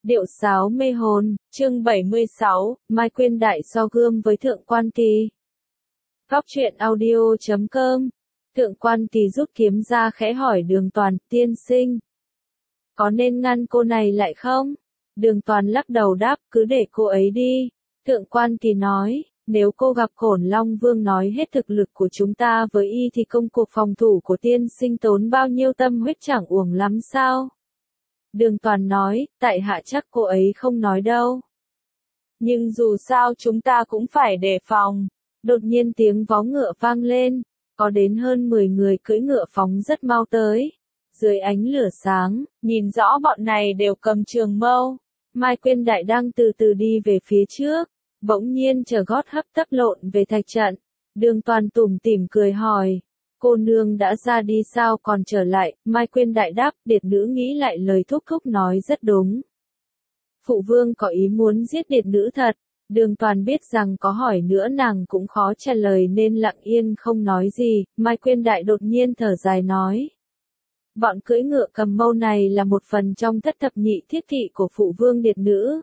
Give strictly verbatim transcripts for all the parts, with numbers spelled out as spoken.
Điệu sáo mê hồn, chương bảy mươi sáu, Mai Quyên Đại so gươm với Thượng Quan Kỳ. Góc truyện audio chấm com. Thượng Quan Kỳ rút kiếm ra khẽ hỏi Đường Toàn, tiên sinh. Có nên ngăn cô này lại không? Đường Toàn lắc đầu đáp, cứ để cô ấy đi. Thượng Quan Kỳ nói, nếu cô gặp Cổn Long Vương nói hết thực lực của chúng ta với y thì công cuộc phòng thủ của tiên sinh tốn bao nhiêu tâm huyết chẳng uổng lắm sao? Đường Toàn nói, tại hạ chắc cô ấy không nói đâu. Nhưng dù sao chúng ta cũng phải đề phòng. Đột nhiên tiếng vó ngựa vang lên, có đến hơn mười người cưỡi ngựa phóng rất mau tới. Dưới ánh lửa sáng, nhìn rõ bọn này đều cầm trường mâu. Mai Quyên Đại đang từ từ đi về phía trước, bỗng nhiên trở gót hấp tấp lộn về thạch trận. Đường Toàn tủm tỉm cười hỏi, cô nương đã ra đi sao còn trở lại? Mai Quyên Đại đáp, điệt nữ nghĩ lại lời thúc thúc nói rất đúng. Phụ vương có ý muốn giết điệt nữ thật. Đường Toàn biết rằng có hỏi nữa nàng cũng khó trả lời nên lặng yên không nói gì. Mai Quyên Đại đột nhiên thở dài nói, bọn cưỡi ngựa cầm mâu này là một phần trong thất thập nhị thiết kỵ của phụ vương điệt nữ.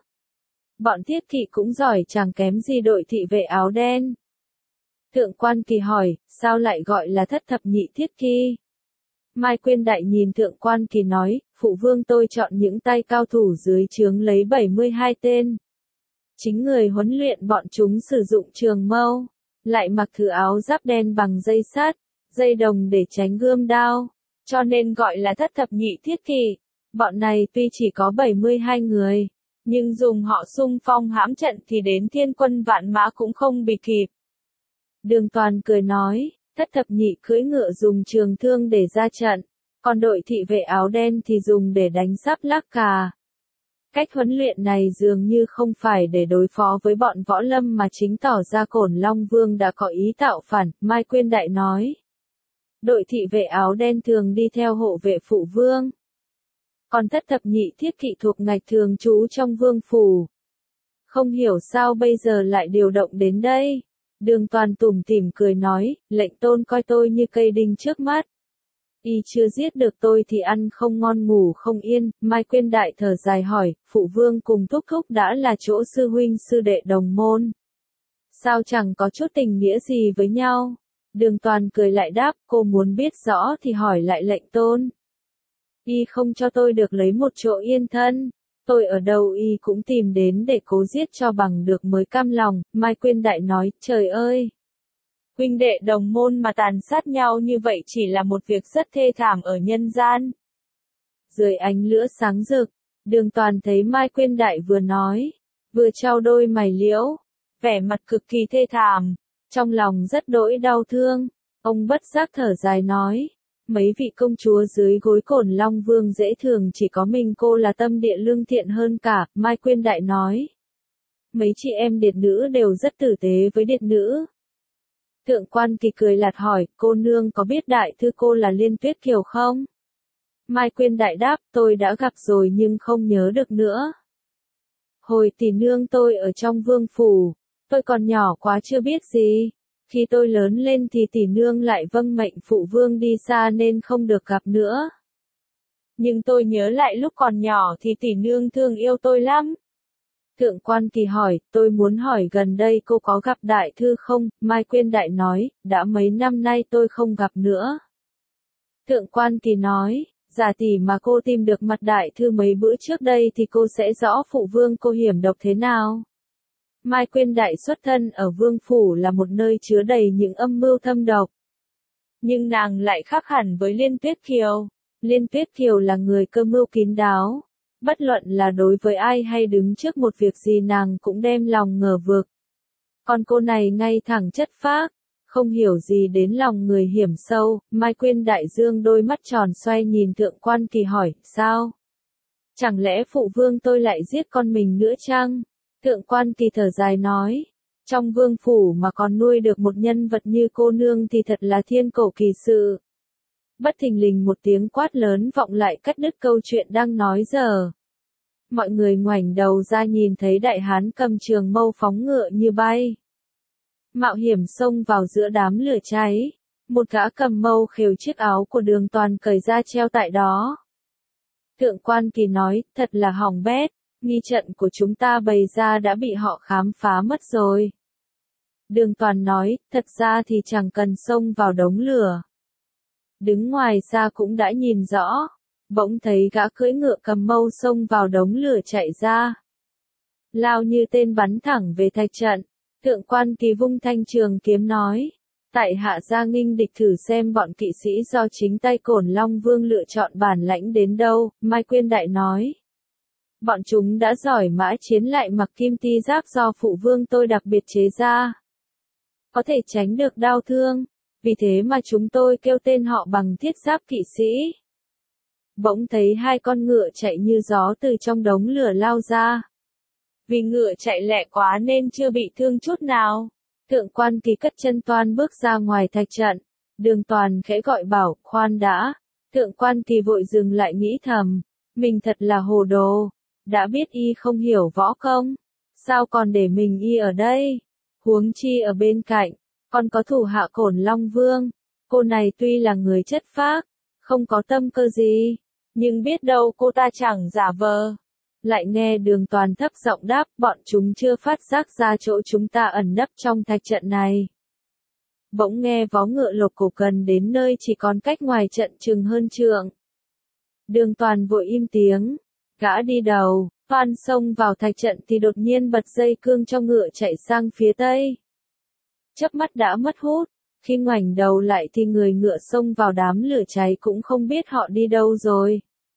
Bọn thiết kỵ cũng giỏi chẳng kém gì đội thị vệ áo đen. Thượng Quan Kỳ hỏi, sao lại gọi là thất thập nhị thiết kỵ? Mai Quyên Đại nhìn Thượng Quan Kỳ nói, phụ vương tôi chọn những tay cao thủ dưới trướng lấy bảy mươi hai tên. Chính người huấn luyện bọn chúng sử dụng trường mâu, lại mặc thứ áo giáp đen bằng dây sắt, dây đồng để tránh gươm đao, cho nên gọi là thất thập nhị thiết kỵ. Bọn này tuy chỉ có bảy mươi hai người, nhưng dùng họ xung phong hãm trận thì đến thiên quân vạn mã cũng không bị kịp. Đường Toàn cười nói, thất thập nhị cưỡi ngựa dùng trường thương để ra trận, còn đội thị vệ áo đen thì dùng để đánh sắp lác cà. Cách huấn luyện này dường như không phải để đối phó với bọn võ lâm mà chính tỏ ra Cổn Long Vương đã có ý tạo phản. Mai Quyên Đại nói, đội thị vệ áo đen thường đi theo hộ vệ phụ vương, còn thất thập nhị thiết kỵ thuộc ngạch thường trú trong vương phủ. Không hiểu sao bây giờ lại điều động đến đây. Đường Toàn tủm tỉm cười nói, lệnh tôn coi tôi như cây đinh trước mắt. Y chưa giết được tôi thì ăn không ngon ngủ không yên. Mai Quyên Đại thở dài hỏi, phụ vương cùng thúc thúc đã là chỗ sư huynh sư đệ đồng môn. Sao chẳng có chút tình nghĩa gì với nhau? Đường Toàn cười lại đáp, cô muốn biết rõ thì hỏi lại lệnh tôn. Y không cho tôi được lấy một chỗ yên thân. Tôi ở đâu y cũng tìm đến để cố giết cho bằng được mới cam lòng. Mai Quyên Đại nói, trời ơi! Huynh đệ đồng môn mà tàn sát nhau như vậy chỉ là một việc rất thê thảm ở nhân gian. Dưới ánh lửa sáng rực, Đường Toàn thấy Mai Quyên Đại vừa nói, vừa trao đôi mày liễu, vẻ mặt cực kỳ thê thảm, trong lòng rất đỗi đau thương. Ông bất giác thở dài nói, mấy vị công chúa dưới gối Cổn Long Vương dễ thường chỉ có mình cô là tâm địa lương thiện hơn cả. Mai Quyên Đại nói, mấy chị em điệt nữ đều rất tử tế với điệt nữ. Thượng Quan Kỳ cười lạt hỏi, cô nương có biết đại thư cô là Liên Tuyết Kiều không? Mai Quyên Đại đáp, tôi đã gặp rồi nhưng không nhớ được nữa. Hồi tỷ nương tôi ở trong vương phủ, tôi còn nhỏ quá chưa biết gì. Khi tôi lớn lên thì tỷ nương lại vâng mệnh phụ vương đi xa nên không được gặp nữa. Nhưng tôi nhớ lại lúc còn nhỏ thì tỷ nương thương yêu tôi lắm. Thượng Quan Kỳ hỏi, tôi muốn hỏi gần đây cô có gặp đại thư không? Mai Quyên Đại nói, đã mấy năm nay tôi không gặp nữa. Thượng Quan Kỳ nói, giả tỷ mà cô tìm được mặt đại thư mấy bữa trước đây thì cô sẽ rõ phụ vương cô hiểm độc thế nào. Mai Quyên Đại xuất thân ở vương phủ là một nơi chứa đầy những âm mưu thâm độc. Nhưng nàng lại khác hẳn với Liên Tuyết Kiều. Liên Tuyết Kiều là người cơ mưu kín đáo. Bất luận là đối với ai hay đứng trước một việc gì nàng cũng đem lòng ngờ vực. Còn cô này ngay thẳng chất phác, không hiểu gì đến lòng người hiểm sâu. Mai Quyên Đại dương đôi mắt tròn xoay nhìn Thượng Quan Kỳ hỏi, sao? Chẳng lẽ phụ vương tôi lại giết con mình nữa chăng? Thượng Quan Kỳ thở dài nói, trong vương phủ mà còn nuôi được một nhân vật như cô nương thì thật là thiên cổ kỳ sự. Bất thình lình một tiếng quát lớn vọng lại cắt đứt câu chuyện đang nói giờ. Mọi người ngoảnh đầu ra nhìn thấy đại hán cầm trường mâu phóng ngựa như bay. Mạo hiểm xông vào giữa đám lửa cháy. Một gã cầm mâu khều chiếc áo của Đường Toàn cởi ra treo tại đó. Thượng Quan Kỳ nói, thật là hỏng bét. nghi trận của chúng ta bày ra đã bị họ khám phá mất rồi. Đường Toàn nói, thật ra thì chẳng cần xông vào đống lửa. Đứng ngoài ra cũng đã nhìn rõ, bỗng thấy gã cưỡi ngựa cầm mâu xông vào đống lửa chạy ra. Lao như tên bắn thẳng về thạch trận, Thượng Quan Kỳ vung thanh trường kiếm nói, tại hạ ra nghinh địch thử xem bọn kỵ sĩ do chính tay Cổn Long Vương lựa chọn bản lãnh đến đâu. Mai Quyên Đại nói, bọn chúng đã giỏi mã chiến lại mặc kim ti giáp do phụ vương tôi đặc biệt chế ra. Có thể tránh được đau thương, vì thế mà chúng tôi kêu tên họ bằng thiết giáp kỵ sĩ. Bỗng thấy hai con ngựa chạy như gió từ trong đống lửa lao ra. Vì ngựa chạy lẹ quá nên chưa bị thương chút nào. Thượng Quan Kỳ cất chân toan bước ra ngoài thạch trận. Đường Toàn khẽ gọi bảo, khoan đã. Thượng Quan Kỳ vội dừng lại nghĩ thầm, mình thật là hồ đồ. Đã biết y không hiểu võ công, sao còn để mình y ở đây? Huống chi ở bên cạnh, còn có thủ hạ Cổn Long Vương. Cô này tuy là người chất phác, không có tâm cơ gì, nhưng biết đâu cô ta chẳng giả vờ. Lại nghe Đường Toàn thấp giọng đáp, bọn chúng chưa phát giác ra chỗ chúng ta ẩn nấp trong thạch trận này. Bỗng nghe vó ngựa lộc cổ cần đến nơi chỉ còn cách ngoài trận chừng hơn trượng. Đường Toàn vội im tiếng, gã đi đầu, toan xông vào thạch trận thì đột nhiên bật dây cương cho ngựa chạy sang phía tây. Chớp mắt đã mất hút, khi ngoảnh đầu lại thì người ngựa xông vào đám lửa cháy cũng không biết họ đi đâu rồi.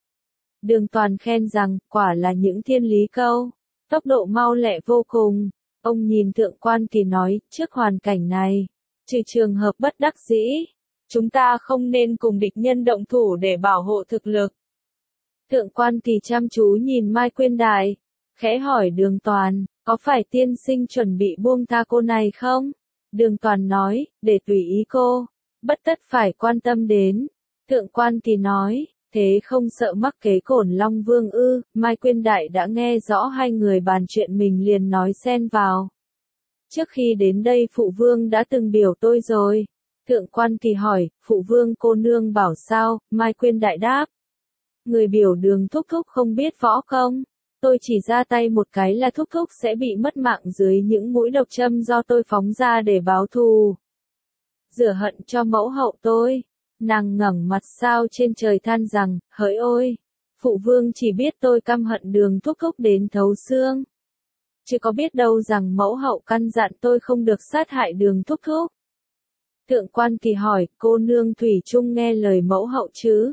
Đường Toàn khen rằng, quả là những thiên lý câu, tốc độ mau lẹ vô cùng. Ông nhìn Thượng Quan Kỳ nói, trước hoàn cảnh này, trừ trường hợp bất đắc dĩ, chúng ta không nên cùng địch nhân động thủ để bảo hộ thực lực. Thượng Quan Kỳ chăm chú nhìn Mai Quyên Đại, khẽ hỏi Đường Toàn, có phải tiên sinh chuẩn bị buông tha cô này không? Đường Toàn nói, để tùy ý cô, bất tất phải quan tâm đến. Thượng Quan Kỳ nói, thế không sợ mắc kế Cổn Long Vương ư? Mai Quyên Đại đã nghe rõ hai người bàn chuyện mình liền nói xen vào. Trước khi đến đây phụ vương đã từng biểu tôi rồi. Thượng Quan Kỳ hỏi, phụ vương cô nương bảo sao? Mai Quyên Đại đáp, người biểu Đường thúc thúc không biết võ công, tôi chỉ ra tay một cái là thúc thúc sẽ bị mất mạng dưới những mũi độc châm do tôi phóng ra để báo thù. Rửa hận cho mẫu hậu tôi. Nàng ngẩng mặt sao trên trời than rằng, hỡi ôi, phụ vương chỉ biết tôi căm hận Đường thúc thúc đến thấu xương. Chứ có biết đâu rằng mẫu hậu căn dặn tôi không được sát hại Đường thúc thúc. Thượng Quan Kỳ hỏi, cô nương thủy chung nghe lời mẫu hậu chứ?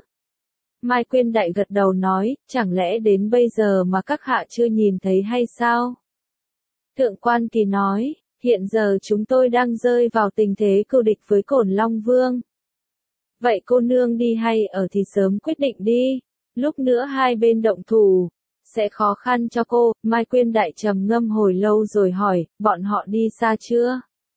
Mai Quyên Đại gật đầu nói, chẳng lẽ đến bây giờ mà các hạ chưa nhìn thấy hay sao? Thượng Quan Kỳ nói, hiện giờ chúng tôi đang rơi vào tình thế cừu địch với Cổn Long Vương. Vậy cô nương đi hay ở thì sớm quyết định đi, lúc nữa hai bên động thủ, sẽ khó khăn cho cô. Mai Quyên Đại trầm ngâm hồi lâu rồi hỏi, bọn họ đi xa chưa?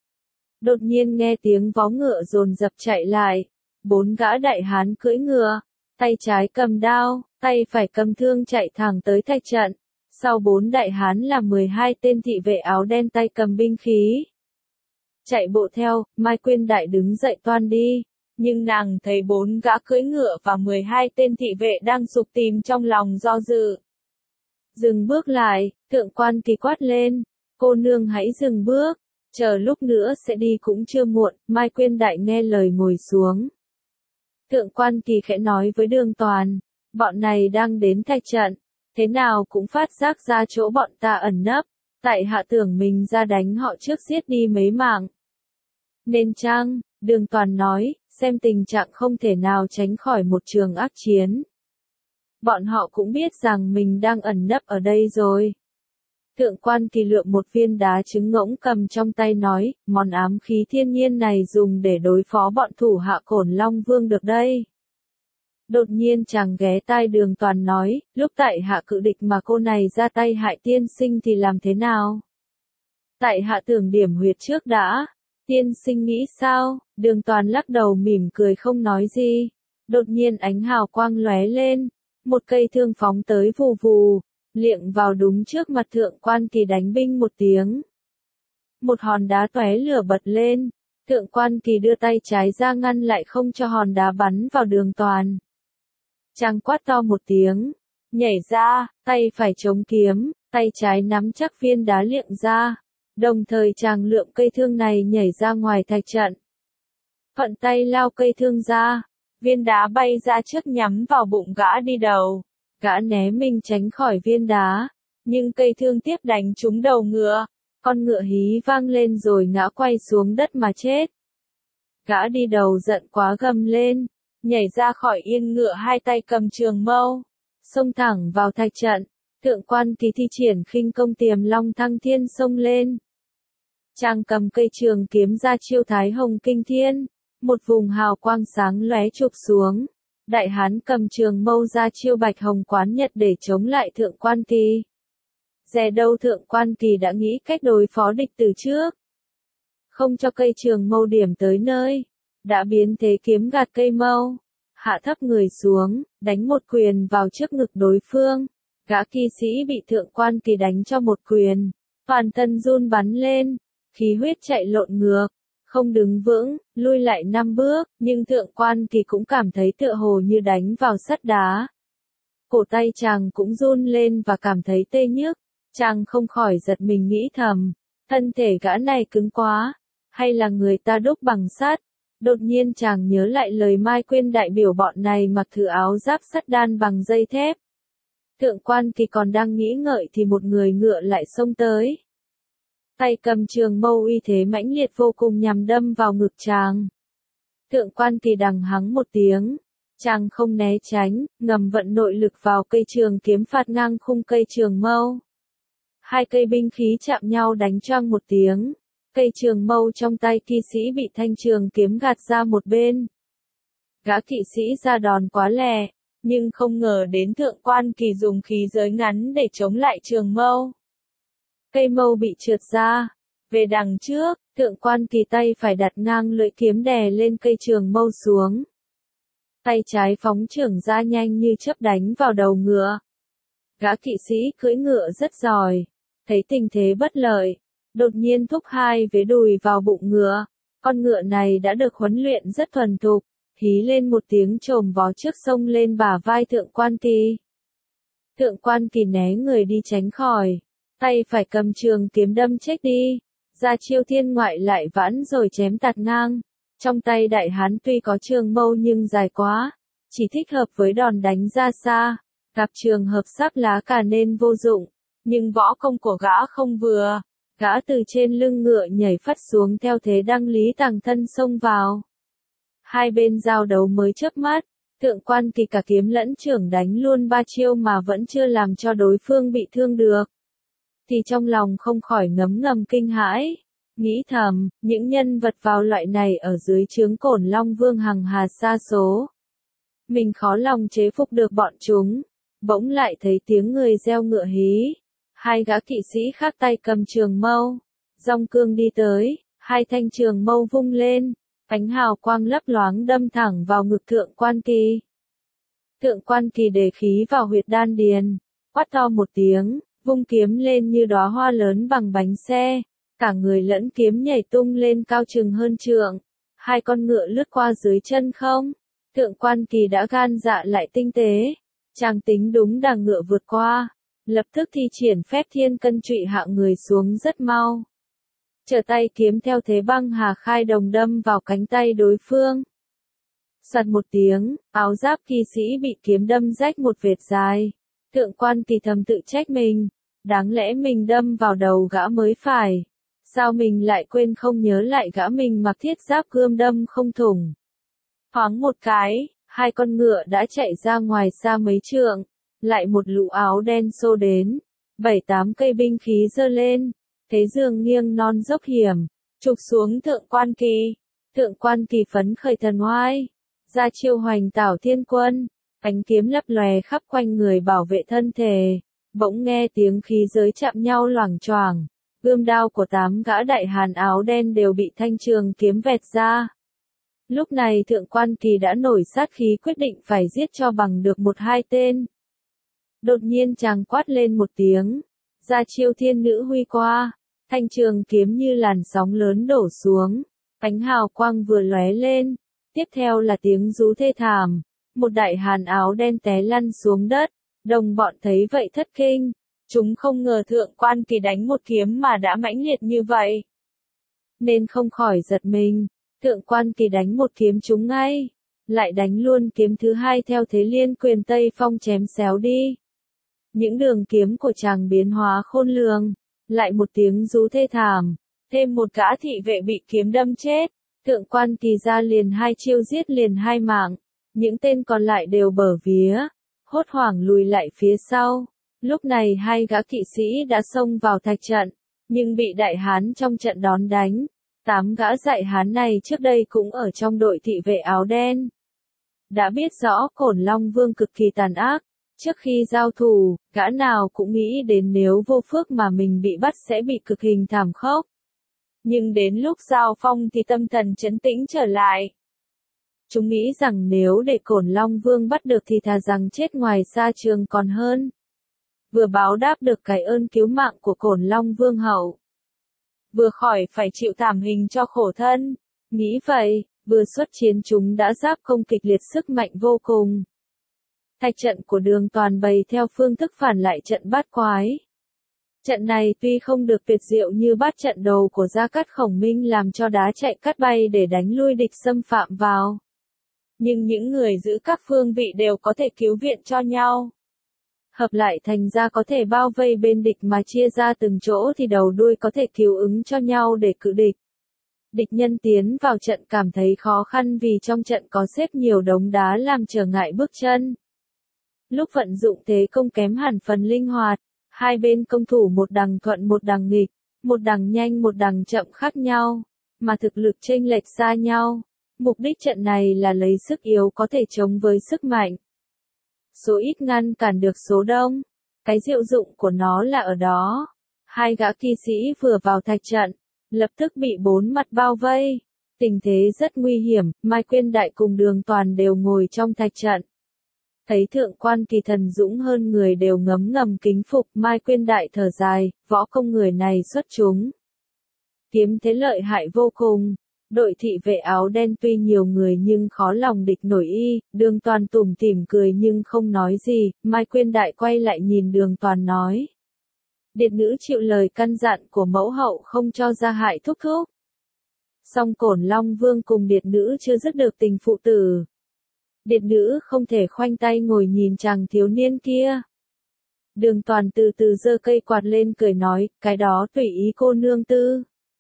Đột nhiên nghe tiếng vó ngựa dồn dập chạy lại, bốn gã đại hán cưỡi ngựa, tay trái cầm đao, tay phải cầm thương chạy thẳng tới thạch trận. Sau bốn đại hán là mười hai tên thị vệ áo đen tay cầm binh khí. Chạy bộ theo, Mai Quyên Đại đứng dậy toan đi, nhưng nàng thấy bốn gã cưỡi ngựa và mười hai tên thị vệ đang sục tìm trong lòng do dự. Dừng bước lại, Thượng Quan Kỳ quát lên, cô nương hãy dừng bước, chờ lúc nữa sẽ đi cũng chưa muộn. Mai Quyên Đại nghe lời ngồi xuống. Thượng Quan Kỳ khẽ nói với Đường Toàn, bọn này đang đến thạch trận, thế nào cũng phát giác ra chỗ bọn ta ẩn nấp, tại hạ tưởng mình ra đánh họ trước giết đi mấy mạng. Nên chăng? Đường Toàn nói, xem tình trạng không thể nào tránh khỏi một trường ác chiến. Bọn họ cũng biết rằng mình đang ẩn nấp ở đây rồi. Thượng Quan Kỳ lượm một viên đá trứng ngỗng cầm trong tay nói, món ám khí thiên nhiên này dùng để đối phó bọn thủ hạ Cổn Long Vương được đây. Đột nhiên chàng ghé tai Đường Toàn nói, lúc tại hạ cự địch mà cô này ra tay hại tiên sinh thì làm thế nào? Tại hạ tưởng điểm huyệt trước đã. Tiên sinh nghĩ sao? Đường Toàn lắc đầu mỉm cười không nói gì. Đột nhiên ánh hào quang lóe lên, một cây thương phóng tới vù vù, liệng vào đúng trước mặt Thượng Quan Kỳ đánh binh một tiếng. Một hòn đá tóe lửa bật lên, Thượng Quan Kỳ đưa tay trái ra ngăn lại không cho hòn đá bắn vào Đường Toàn. Chàng quát to một tiếng, nhảy ra, tay phải chống kiếm, tay trái nắm chắc viên đá liệng ra. Đồng thời chàng lượm cây thương này nhảy ra ngoài thạch trận. Thuận tay lao cây thương ra, viên đá bay ra trước nhắm vào bụng gã đi đầu. Gã né mình tránh khỏi viên đá, nhưng cây thương tiếp đánh trúng đầu ngựa. Con ngựa hí vang lên rồi ngã quay xuống đất mà chết. Gã đi đầu giận quá gầm lên, nhảy ra khỏi yên ngựa hai tay cầm trường mâu, xông thẳng vào thạch trận. Thượng quan Kỳ thi triển khinh công Tiềm Long Thăng Thiên xông lên. Chàng cầm cây trường kiếm ra chiêu Thái Hồng Kinh Thiên, một vùng hào quang sáng lóe chụp xuống. Đại hán cầm trường mâu ra chiêu Bạch Hồng Quán Nhật để chống lại Thượng quan Kỳ. Dè đâu Thượng quan Kỳ đã nghĩ cách đối phó địch từ trước. Không cho cây trường mâu điểm tới nơi, đã biến thế kiếm gạt cây mâu, hạ thấp người xuống, đánh một quyền vào trước ngực đối phương. Gã kỳ sĩ bị Thượng quan Kỳ đánh cho một quyền, toàn thân run bắn lên, khí huyết chạy lộn ngược, không đứng vững, lui lại năm bước, nhưng Thượng quan Kỳ cũng cảm thấy tựa hồ như đánh vào sắt đá. Cổ tay chàng cũng run lên và cảm thấy tê nhức, chàng không khỏi giật mình nghĩ thầm, thân thể gã này cứng quá, hay là người ta đúc bằng sắt. Đột nhiên chàng nhớ lại lời Mai Quyên đại biểu bọn này mặc thử áo giáp sắt đan bằng dây thép. Thượng quan Kỳ còn đang nghĩ ngợi thì một người ngựa lại xông tới. Tay cầm trường mâu uy thế mãnh liệt vô cùng nhằm đâm vào ngực chàng. Thượng quan Kỳ đằng hắng một tiếng, chàng không né tránh, ngầm vận nội lực vào cây trường kiếm phạt ngang khung cây trường mâu. Hai cây binh khí chạm nhau đánh choang một tiếng, cây trường mâu trong tay kỵ sĩ bị thanh trường kiếm gạt ra một bên. Gã kỵ sĩ ra đòn quá lẹ, nhưng không ngờ đến Thượng quan Kỳ dùng khí giới ngắn để chống lại trường mâu. Cây mâu bị trượt ra, về đằng trước, Thượng quan Kỳ tay phải đặt ngang lưỡi kiếm đè lên cây trường mâu xuống. Tay trái phóng chưởng ra nhanh như chớp đánh vào đầu ngựa. Gã kỵ sĩ cưỡi ngựa rất giỏi, thấy tình thế bất lợi, đột nhiên thúc hai vế đùi vào bụng ngựa. Con ngựa này đã được huấn luyện rất thuần thục, hí lên một tiếng chồm vó trước sông lên bả vai Thượng quan Kỳ. Thượng quan Kỳ né người đi tránh khỏi, tay phải cầm trường kiếm đâm chết đi, ra chiêu thiên ngoại lại vãn rồi chém tạt ngang. Trong tay đại hán tuy có trường mâu nhưng dài quá, chỉ thích hợp với đòn đánh ra xa, gặp trường hợp sắc lá cả nên vô dụng, nhưng võ công của gã không vừa. Gã từ trên lưng ngựa nhảy phắt xuống theo thế đăng lý tàng thân xông vào. Hai bên giao đấu mới chớp mắt, Thượng quan Kỳ cả kiếm lẫn chưởng đánh luôn ba chiêu mà vẫn chưa làm cho đối phương bị thương được. Thì trong lòng không khỏi ngấm ngầm kinh hãi, nghĩ thầm, những nhân vật vào loại này ở dưới trướng Cổn Long Vương hằng hà sa số. Mình khó lòng chế phục được bọn chúng, bỗng lại thấy tiếng người reo ngựa hí. Hai gã kỵ sĩ khác tay cầm trường mâu, dòng cương đi tới, hai thanh trường mâu vung lên, ánh hào quang lấp loáng đâm thẳng vào ngực Thượng quan Kỳ. Thượng quan Kỳ đề khí vào huyệt đan điền, quát to một tiếng, vung kiếm lên như đóa hoa lớn bằng bánh xe, cả người lẫn kiếm nhảy tung lên cao chừng hơn trượng, hai con ngựa lướt qua dưới chân không. Thượng quan Kỳ đã gan dạ lại tinh tế, chàng tính đúng đằng ngựa vượt qua. Lập tức thi triển phép thiên cân trụy hạ người xuống rất mau. Trở tay kiếm theo thế băng hà khai đồng đâm vào cánh tay đối phương. Soạt một tiếng, áo giáp kỳ sĩ bị kiếm đâm rách một vệt dài. Thượng quan Kỳ thầm tự trách mình, đáng lẽ mình đâm vào đầu gã mới phải. Sao mình lại quên không nhớ lại gã mình mặc thiết giáp gươm đâm không thủng. Thoáng một cái, hai con ngựa đã chạy ra ngoài xa mấy trượng. Lại một lũ áo đen xô đến, bảy tám cây binh khí giơ lên, thế giường nghiêng non dốc hiểm, trục xuống Thượng quan Kỳ. Thượng quan Kỳ phấn khởi thần oai, ra chiêu hoành tảo thiên quân, ánh kiếm lấp lòe khắp quanh người bảo vệ thân thể. Bỗng nghe tiếng khí giới chạm nhau loảng choảng, gươm đao của tám gã đại hàn áo đen đều bị thanh trường kiếm vẹt ra. Lúc này Thượng quan Kỳ đã nổi sát khí quyết định phải giết cho bằng được một hai tên. Đột nhiên chàng quát lên một tiếng, ra chiêu thiên nữ huy qua, thanh trường kiếm như làn sóng lớn đổ xuống, ánh hào quang vừa lóe lên, tiếp theo là tiếng rú thê thảm, một đại hàn áo đen té lăn xuống đất, Đồng bọn thấy vậy thất kinh, chúng không ngờ thượng quan kỳ đánh một kiếm mà đã mãnh liệt như vậy. Nên không khỏi giật mình, thượng quan kỳ đánh một kiếm trúng ngay, lại đánh luôn kiếm thứ hai theo thế liên quyền Tây Phong chém xéo đi. Những đường kiếm của chàng biến hóa khôn lường, lại một tiếng rú thê thảm, thêm một gã thị vệ bị kiếm đâm chết, thượng quan kỳ ra liền hai chiêu giết liền hai mạng, những tên còn lại đều bở vía, hốt hoảng lùi lại phía sau. Lúc này hai gã kỵ sĩ đã xông vào thạch trận, nhưng bị đại hán trong trận đón đánh. Tám gã dại hán này trước đây cũng ở trong đội thị vệ áo đen. Đã biết rõ Cổn Long Vương cực kỳ tàn ác, trước khi giao thủ, gã nào cũng nghĩ đến nếu vô phước mà mình bị bắt sẽ bị cực hình thảm khốc. Nhưng đến lúc giao phong thì tâm thần trấn tĩnh trở lại. Chúng nghĩ rằng nếu để Cổn Long Vương bắt được thì thà rằng chết ngoài sa trường còn hơn. Vừa báo đáp được cái ơn cứu mạng của Cổn Long Vương hậu, vừa khỏi phải chịu thảm hình cho khổ thân. Nghĩ vậy, vừa xuất chiến chúng đã giáp công kịch liệt sức mạnh vô cùng. Thạch trận của Đường Toàn bày theo phương thức phản lại trận bát quái. Trận này tuy không được tuyệt diệu như bát trận đầu của Gia Cát Khổng Minh làm cho đá chạy cát bay để đánh lui địch xâm phạm vào. Nhưng những người giữ các phương vị đều có thể cứu viện cho nhau. Hợp lại thành ra có thể bao vây bên địch mà chia ra từng chỗ thì đầu đuôi có thể cứu ứng cho nhau để cự địch. Địch nhân tiến vào trận cảm thấy khó khăn vì trong trận có xếp nhiều đống đá làm trở ngại bước chân. Lúc vận dụng thế công kém hẳn phần linh hoạt, hai bên công thủ một đằng thuận một đằng nghịch, một đằng nhanh một đằng chậm khác nhau, mà thực lực chênh lệch xa nhau. Mục đích trận này là lấy sức yếu có thể chống với sức mạnh. Số ít ngăn cản được số đông. Cái diệu dụng của nó là ở đó. Hai gã kỵ sĩ vừa vào thạch trận, lập tức bị bốn mặt bao vây. Tình thế rất nguy hiểm, Mai Quyên Đại cùng Đường Toàn đều ngồi trong thạch trận. Thấy thượng quan kỳ thần dũng hơn người đều ngấm ngầm kính phục, Mai Quyên Đại thở dài, võ công người này xuất chúng. Kiếm thế lợi hại vô cùng. Đội thị vệ áo đen tuy nhiều người nhưng khó lòng địch nổi y, Đường Toàn tủm tỉm cười nhưng không nói gì, Mai Quyên Đại quay lại nhìn Đường Toàn nói. Điệt nữ chịu lời căn dặn của mẫu hậu không cho ra hại thúc thúc. Song Cổn Long Vương cùng điệt nữ chưa dứt được tình phụ tử. Điệt nữ không thể khoanh tay ngồi nhìn chàng thiếu niên kia. Đường Toàn từ từ giơ cây quạt lên cười nói, cái đó tùy ý cô nương tư.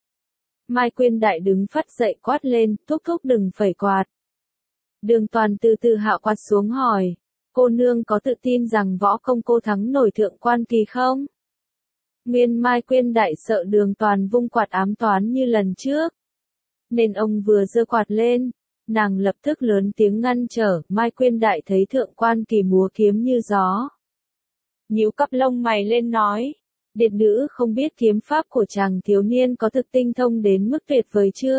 Mai Quyên Đại đứng phắt dậy quát lên, thúc thúc đừng phẩy quạt. Đường Toàn từ từ hạ quạt xuống hỏi, cô nương có tự tin rằng võ công cô thắng nổi thượng quan kỳ không? Nguyên Mai Quyên Đại sợ Đường Toàn vung quạt ám toán như lần trước. Nên ông vừa giơ quạt lên, nàng lập tức lớn tiếng ngăn trở, Mai Quyên Đại thấy thượng quan kỳ múa kiếm như gió. Nhíu cặp lông mày lên nói. Điệt nữ không biết kiếm pháp của chàng thiếu niên có thực tinh thông đến mức tuyệt vời chưa?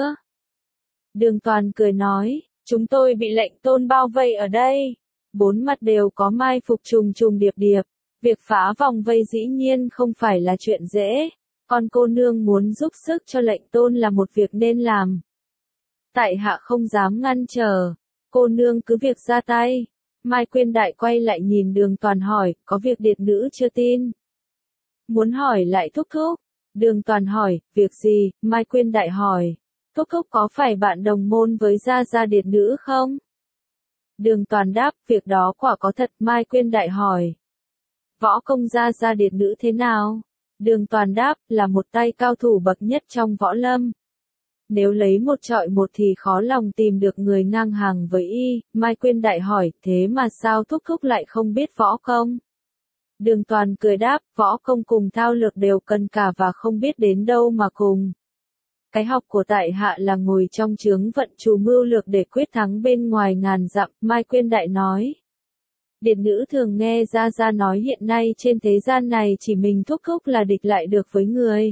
Đường Toàn cười nói, chúng tôi bị lệnh tôn bao vây ở đây. Bốn mặt đều có mai phục trùng trùng điệp điệp. Việc phá vòng vây dĩ nhiên không phải là chuyện dễ. Còn cô nương muốn giúp sức cho lệnh tôn là một việc nên làm. Tại hạ không dám ngăn trở. Cô nương cứ việc ra tay. Mai Quyên Đại quay lại nhìn Đường Toàn hỏi, có việc điệt nữ chưa tin. Muốn hỏi lại thúc thúc. Đường Toàn hỏi, việc gì? Mai Quyên Đại hỏi, thúc thúc có phải bạn đồng môn với Gia Gia điệt nữ không? Đường Toàn đáp, việc đó quả có thật. Mai Quyên Đại hỏi, võ công Gia Gia điệt nữ thế nào? Đường Toàn đáp, là một tay cao thủ bậc nhất trong võ lâm. Nếu lấy một trọi một thì khó lòng tìm được người ngang hàng với y. Mai Quyên Đại hỏi, thế mà sao thúc thúc lại không biết võ công? Đường Toàn cười đáp, võ công cùng thao lược đều cần cả và không biết đến đâu mà cùng. Cái học của tại hạ là ngồi trong chướng vận trù mưu lược để quyết thắng bên ngoài ngàn dặm, Mai Quyên Đại nói. Điệt nữ thường nghe Gia Gia nói hiện nay trên thế gian này chỉ mình thúc thúc là địch lại được với người.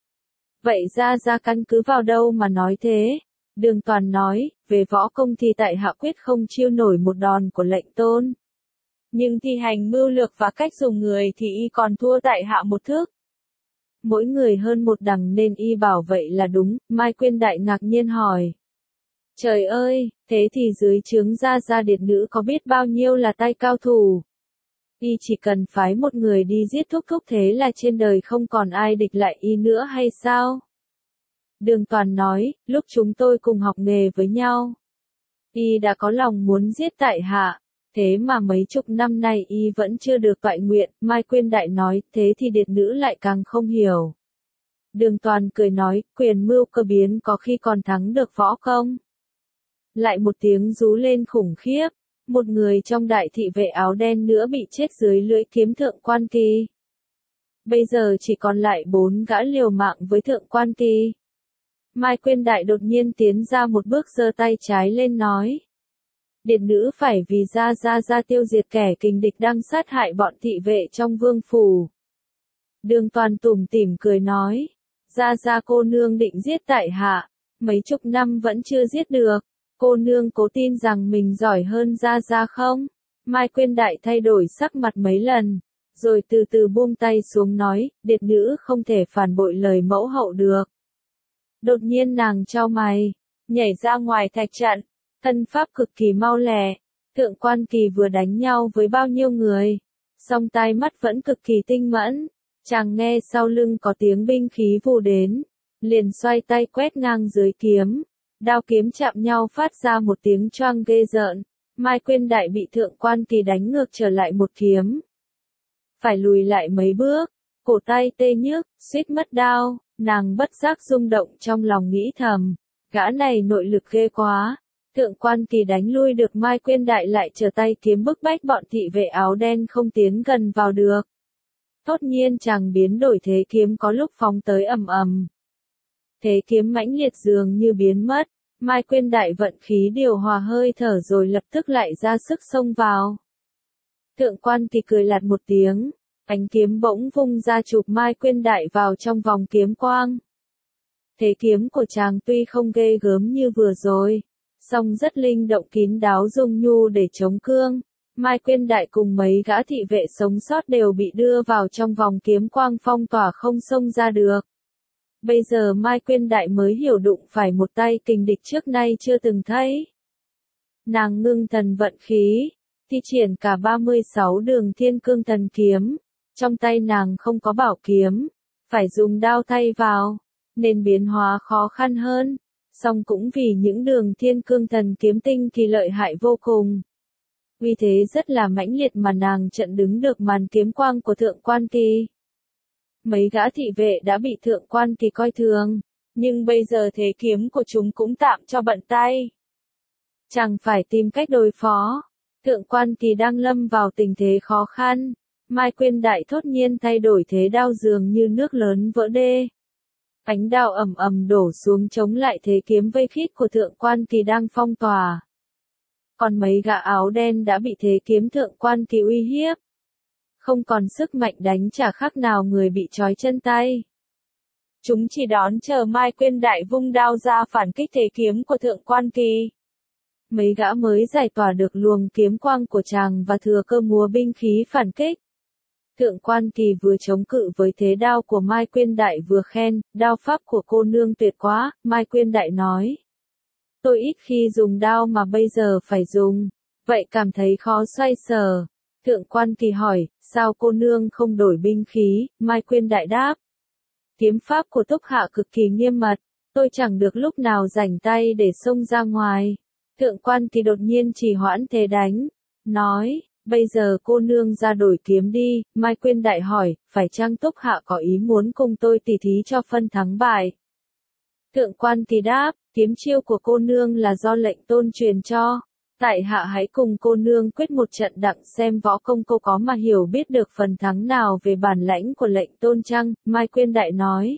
Vậy Gia Gia căn cứ vào đâu mà nói thế? Đường Toàn nói, về võ công thì tại hạ quyết không chiêu nổi một đòn của lệnh tôn. Nhưng thi hành mưu lược và cách dùng người thì y còn thua tại hạ một thước. Mỗi người hơn một đẳng nên y bảo vậy là đúng, Mai Quyên Đại ngạc nhiên hỏi. Trời ơi, thế thì dưới trướng Gia Gia điệt nữ có biết bao nhiêu là tay cao thủ? Y chỉ cần phái một người đi giết Thúc Thúc thế là trên đời không còn ai địch lại Y nữa hay sao? Đường Toàn nói, lúc chúng tôi cùng học nghề với nhau, Y đã có lòng muốn giết tại hạ, thế mà mấy chục năm nay Y vẫn chưa được toại nguyện. Mai Quyên Đại nói, thế thì điệt nữ lại càng không hiểu. Đường Toàn cười nói, quyền mưu cơ biến có khi còn thắng được võ công. Lại một tiếng rú lên khủng khiếp, một người trong đại thị vệ áo đen nữa bị chết dưới lưỡi kiếm Thượng Quan Kỳ. Bây giờ chỉ còn lại bốn gã liều mạng với Thượng Quan Kỳ. Mai Quyên Đại đột nhiên tiến ra một bước giơ tay trái lên nói. Điệt nữ phải vì gia gia gia tiêu diệt kẻ kình địch đang sát hại bọn thị vệ trong vương phủ. Đường Toàn tủm tỉm cười nói. Gia gia cô nương định giết tại hạ, mấy chục năm vẫn chưa giết được. Cô nương cố tin rằng mình giỏi hơn gia gia không? Mai Quyên Đại thay đổi sắc mặt mấy lần, rồi từ từ buông tay xuống nói, điệt nữ không thể phản bội lời mẫu hậu được. Đột nhiên nàng chau mày, nhảy ra ngoài thạch trận, thân pháp cực kỳ mau lẹ. Thượng Quan Kỳ vừa đánh nhau với bao nhiêu người, song tai mắt vẫn cực kỳ tinh mẫn. Chàng nghe sau lưng có tiếng binh khí vù đến, liền xoay tay quét ngang dưới kiếm, đao kiếm chạm nhau phát ra một tiếng choang ghê rợn. Mai Quyên Đại bị Thượng Quan Kỳ đánh ngược trở lại một kiếm, phải lùi lại mấy bước, cổ tay tê nhức, suýt mất đao. Nàng bất giác rung động trong lòng nghĩ thầm, gã này nội lực ghê quá. Thượng Quan Kỳ đánh lui được Mai Quyên Đại lại trở tay kiếm bức bách bọn thị vệ áo đen không tiến gần vào được. Thốt nhiên chàng biến đổi thế kiếm có lúc phóng tới ầm ầm. Thế kiếm mãnh liệt dường như biến mất, Mai Quyên Đại vận khí điều hòa hơi thở rồi lập tức lại ra sức xông vào. Thượng Quan Kỳ cười lạt một tiếng, ánh kiếm bỗng vung ra chụp Mai Quyên Đại vào trong vòng kiếm quang. Thế kiếm của chàng tuy không ghê gớm như vừa rồi, song rất linh động kín đáo dung nhu để chống cương. Mai Quyên Đại cùng mấy gã thị vệ sống sót đều bị đưa vào trong vòng kiếm quang phong tỏa không xông ra được. Bây giờ Mai Quyên Đại mới hiểu đụng phải một tay kình địch trước nay chưa từng thấy. Nàng ngưng thần vận khí, thi triển cả ba mươi sáu đường thiên cương thần kiếm. Trong tay nàng không có bảo kiếm, phải dùng đao thay vào, nên biến hóa khó khăn hơn. Song cũng vì những đường thiên cương thần kiếm tinh thì lợi hại vô cùng. Uy thế rất là mãnh liệt mà nàng chặn đứng được màn kiếm quang của Thượng Quan Kỳ. Mấy gã thị vệ đã bị Thượng Quan Kỳ coi thường, nhưng bây giờ thế kiếm của chúng cũng tạm cho bận tay. Chẳng phải tìm cách đối phó. Thượng Quan Kỳ đang lâm vào tình thế khó khăn. Mai Quyên Đại thốt nhiên thay đổi thế đao dường như nước lớn vỡ đê. Ánh đao ầm ầm đổ xuống chống lại thế kiếm vây khít của Thượng Quan Kỳ đang phong tỏa. Còn mấy gã áo đen đã bị thế kiếm Thượng Quan Kỳ uy hiếp. Không còn sức mạnh đánh trả khác nào người bị trói chân tay. Chúng chỉ đón chờ Mai Quyên Đại vung đao ra phản kích thế kiếm của Thượng Quan Kỳ. Mấy gã mới giải tỏa được luồng kiếm quang của chàng và thừa cơ múa binh khí phản kích. Thượng Quan Kỳ vừa chống cự với thế đao của Mai Quyên Đại vừa khen, đao pháp của cô nương tuyệt quá. Mai Quyên Đại nói. Tôi ít khi dùng đao mà bây giờ phải dùng, vậy cảm thấy khó xoay sở. Thượng Quan Kỳ hỏi, sao cô nương không đổi binh khí? Mai Quyên Đại đáp. Kiếm pháp của Túc Hạ cực kỳ nghiêm mật, tôi chẳng được lúc nào rảnh tay để xông ra ngoài. Thượng Quan Kỳ đột nhiên trì hoãn thế đánh, nói, bây giờ cô nương ra đổi kiếm đi. Mai Quyên Đại hỏi, phải chăng Túc Hạ có ý muốn cùng tôi tỉ thí cho phân thắng bại? Thượng Quan Kỳ đáp, kiếm chiêu của cô nương là do lệnh tôn truyền cho. Tại hạ hãy cùng cô nương quyết một trận đặng xem võ công cô có mà hiểu biết được phần thắng nào về bản lãnh của lệnh tôn chăng. Mai Quyên Đại nói.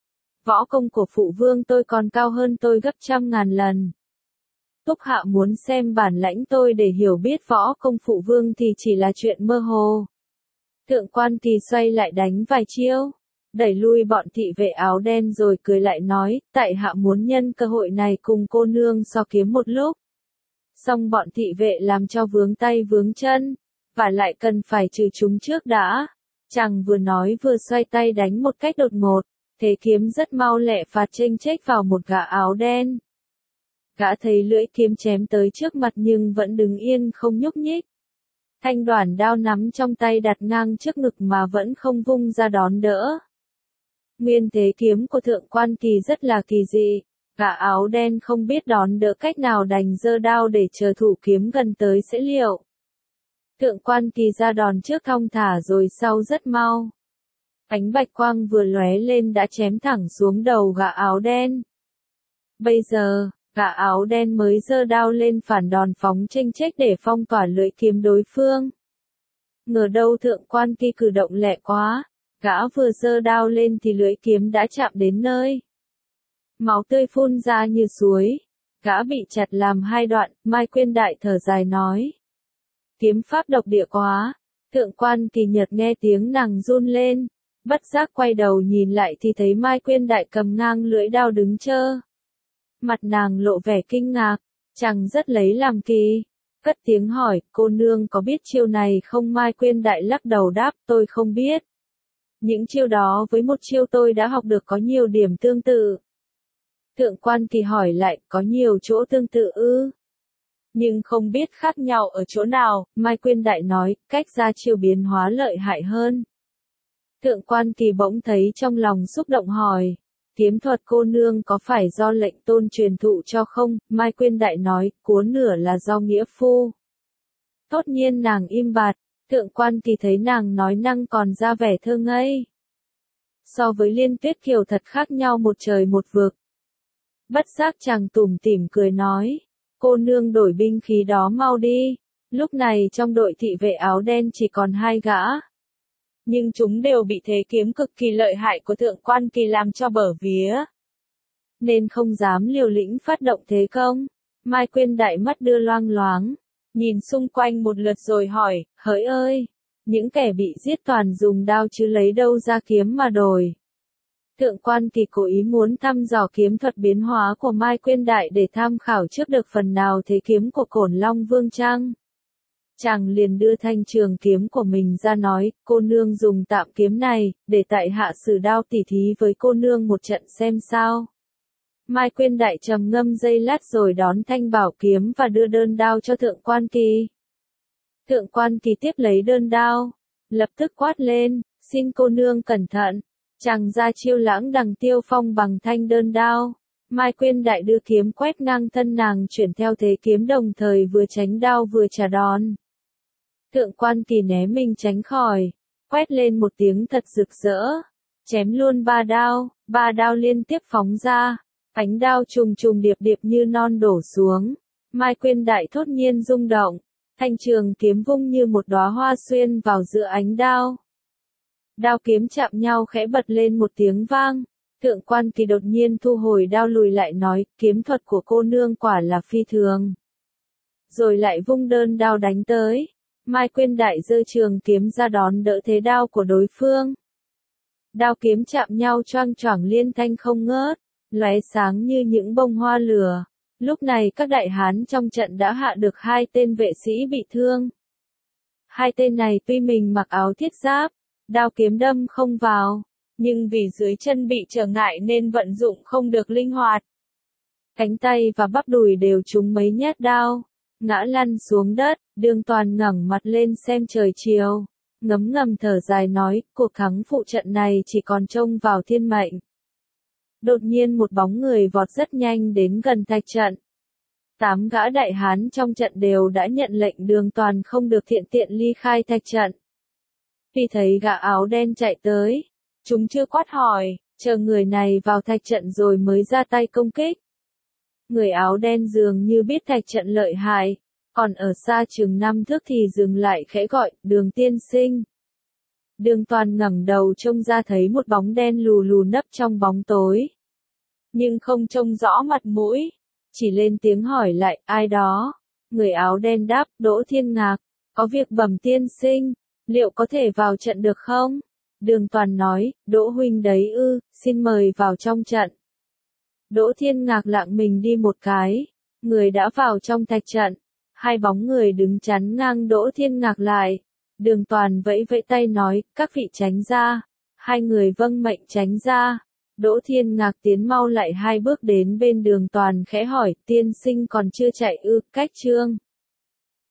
Võ công của phụ vương tôi còn cao hơn tôi gấp trăm ngàn lần. Túc Hạ muốn xem bản lãnh tôi để hiểu biết võ công phụ vương thì chỉ là chuyện mơ hồ. Thượng Quan Kỳ xoay lại đánh vài chiêu, đẩy lui bọn thị vệ áo đen rồi cười lại nói, tại hạ muốn nhân cơ hội này cùng cô nương so kiếm một lúc. Xong bọn thị vệ làm cho vướng tay vướng chân, và lại cần phải trừ chúng trước đã. Chàng vừa nói vừa xoay tay đánh một cách đột ngột, thế kiếm rất mau lẹ phạt chênh chếch vào một gã áo đen. Gã thấy lưỡi kiếm chém tới trước mặt nhưng vẫn đứng yên không nhúc nhích. Thanh đoản đao nắm trong tay đặt ngang trước ngực mà vẫn không vung ra đón đỡ. Nguyên thế kiếm của Thượng Quan Kỳ rất là kỳ dị, gã áo đen không biết đón đỡ cách nào đành giơ đao để chờ thủ kiếm gần tới sẽ liệu. Thượng Quan Kỳ ra đòn trước thong thả rồi sau rất mau. Ánh bạch quang vừa lóe lên đã chém thẳng xuống đầu gã áo đen. Bây giờ, gã áo đen mới giơ đao lên phản đòn phóng chênh chếch để phong tỏa lưỡi kiếm đối phương. Ngờ đâu Thượng Quan Kỳ cử động lẹ quá, gã vừa giơ đao lên thì lưỡi kiếm đã chạm đến nơi. Máu tươi phun ra như suối, gã bị chặt làm hai đoạn, Mai Quyên Đại thở dài nói. Kiếm pháp độc địa quá. Thượng Quan Kỳ Nhật nghe tiếng nàng run lên, bất giác quay đầu nhìn lại thì thấy Mai Quyên Đại cầm ngang lưỡi đao đứng chơ. Mặt nàng lộ vẻ kinh ngạc, chàng rất lấy làm kỳ, cất tiếng hỏi, cô nương có biết chiêu này không? Mai Quyên Đại lắc đầu đáp, tôi không biết. Những chiêu đó với một chiêu tôi đã học được có nhiều điểm tương tự. Thượng Quan Kỳ hỏi lại, có nhiều chỗ tương tự ư? Nhưng không biết khác nhau ở chỗ nào, Mai Quyên Đại nói, cách ra chiêu biến hóa lợi hại hơn. Thượng Quan Kỳ bỗng thấy trong lòng xúc động hỏi, kiếm thuật cô nương có phải do lệnh tôn truyền thụ cho không? Mai Quyên Đại nói, cuốn nửa là do nghĩa phu. Tốt nhiên nàng im bặt, Thượng Quan Kỳ thấy nàng nói năng còn ra vẻ thơ ngây. So với Liên Tuyết Kiều thật khác nhau một trời một vực. Bất giác chàng tủm tỉm cười nói, cô nương đổi binh khí đó mau đi. Lúc này trong đội thị vệ áo đen chỉ còn hai gã. Nhưng chúng đều bị thế kiếm cực kỳ lợi hại của Thượng Quan Kỳ làm cho bở vía. Nên không dám liều lĩnh phát động thế công. Mai Quyên Đại mắt đưa loang loáng, nhìn xung quanh một lượt rồi hỏi, hỡi ơi, những kẻ bị giết toàn dùng đao chứ lấy đâu ra kiếm mà đổi. Thượng Quan Kỳ cố ý muốn thăm dò kiếm thuật biến hóa của Mai Quyên Đại để tham khảo trước được phần nào thế kiếm của Cổn Long Vương chăng? Chàng liền đưa thanh trường kiếm của mình ra nói, cô nương dùng tạm kiếm này, để tại hạ sử đao tỉ thí với cô nương một trận xem sao. Mai Quyên Đại trầm ngâm giây lát rồi đón thanh bảo kiếm và đưa đơn đao cho Thượng Quan Kỳ. Thượng Quan Kỳ tiếp lấy đơn đao, lập tức quát lên, xin cô nương cẩn thận. Chàng ra chiêu lãng đằng tiêu phong bằng thanh đơn đao. Mai Quyên Đại đưa kiếm quét ngang thân nàng chuyển theo thế kiếm đồng thời vừa tránh đao vừa trả đòn. Thượng Quan Kỳ né mình tránh khỏi, quét lên một tiếng thật rực rỡ, chém luôn ba đao, ba đao liên tiếp phóng ra, ánh đao trùng trùng điệp điệp như non đổ xuống. Mai Quyên Đại thốt nhiên rung động, thanh trường kiếm vung như một đóa hoa xuyên vào giữa ánh đao. Đao kiếm chạm nhau khẽ bật lên một tiếng vang. Thượng Quan Kỳ đột nhiên thu hồi đao lùi lại nói, kiếm thuật của cô nương quả là phi thường. Rồi lại vung đơn đao đánh tới. Mai Quyên Đại giơ trường kiếm ra đón đỡ thế đao của đối phương. Đao kiếm chạm nhau choang choảng liên thanh không ngớt, lóe sáng như những bông hoa lửa. Lúc này các đại hán trong trận đã hạ được hai tên vệ sĩ bị thương. Hai tên này tuy mình mặc áo thiết giáp, đao kiếm đâm không vào, nhưng vì dưới chân bị trở ngại nên vận dụng không được linh hoạt. Cánh tay và bắp đùi đều trúng mấy nhát đao, ngã lăn xuống đất. Đường Toàn ngẩng mặt lên xem trời chiều, ngấm ngầm thở dài nói, cuộc thắng phụ trận này chỉ còn trông vào thiên mệnh. Đột nhiên một bóng người vọt rất nhanh đến gần thạch trận. Tám gã đại hán trong trận đều đã nhận lệnh Đường Toàn không được thiện tiện ly khai thạch trận. Khi thấy gã áo đen chạy tới, chúng chưa quát hỏi, chờ người này vào thạch trận rồi mới ra tay công kích. Người áo đen dường như biết thạch trận lợi hại, còn ở xa chừng năm thước thì dừng lại khẽ gọi, Đường tiên sinh. Đường Toàn ngẩng đầu trông ra thấy một bóng đen lù lù nấp trong bóng tối. Nhưng không trông rõ mặt mũi, chỉ lên tiếng hỏi lại, ai đó? Người áo đen đáp, Đỗ Thiên Ngạc, có việc bẩm tiên sinh, liệu có thể vào trận được không? Đường Toàn nói, Đỗ huynh đấy ư, xin mời vào trong trận. Đỗ Thiên Ngạc lặng mình đi một cái, người đã vào trong thạch trận. Hai bóng người đứng chắn ngang Đỗ Thiên Ngạc lại. Đường Toàn vẫy vẫy tay nói, các vị tránh ra. Hai người vâng mệnh tránh ra. Đỗ Thiên Ngạc tiến mau lại hai bước đến bên Đường Toàn khẽ hỏi, tiên sinh còn chưa chạy ư, cách trương.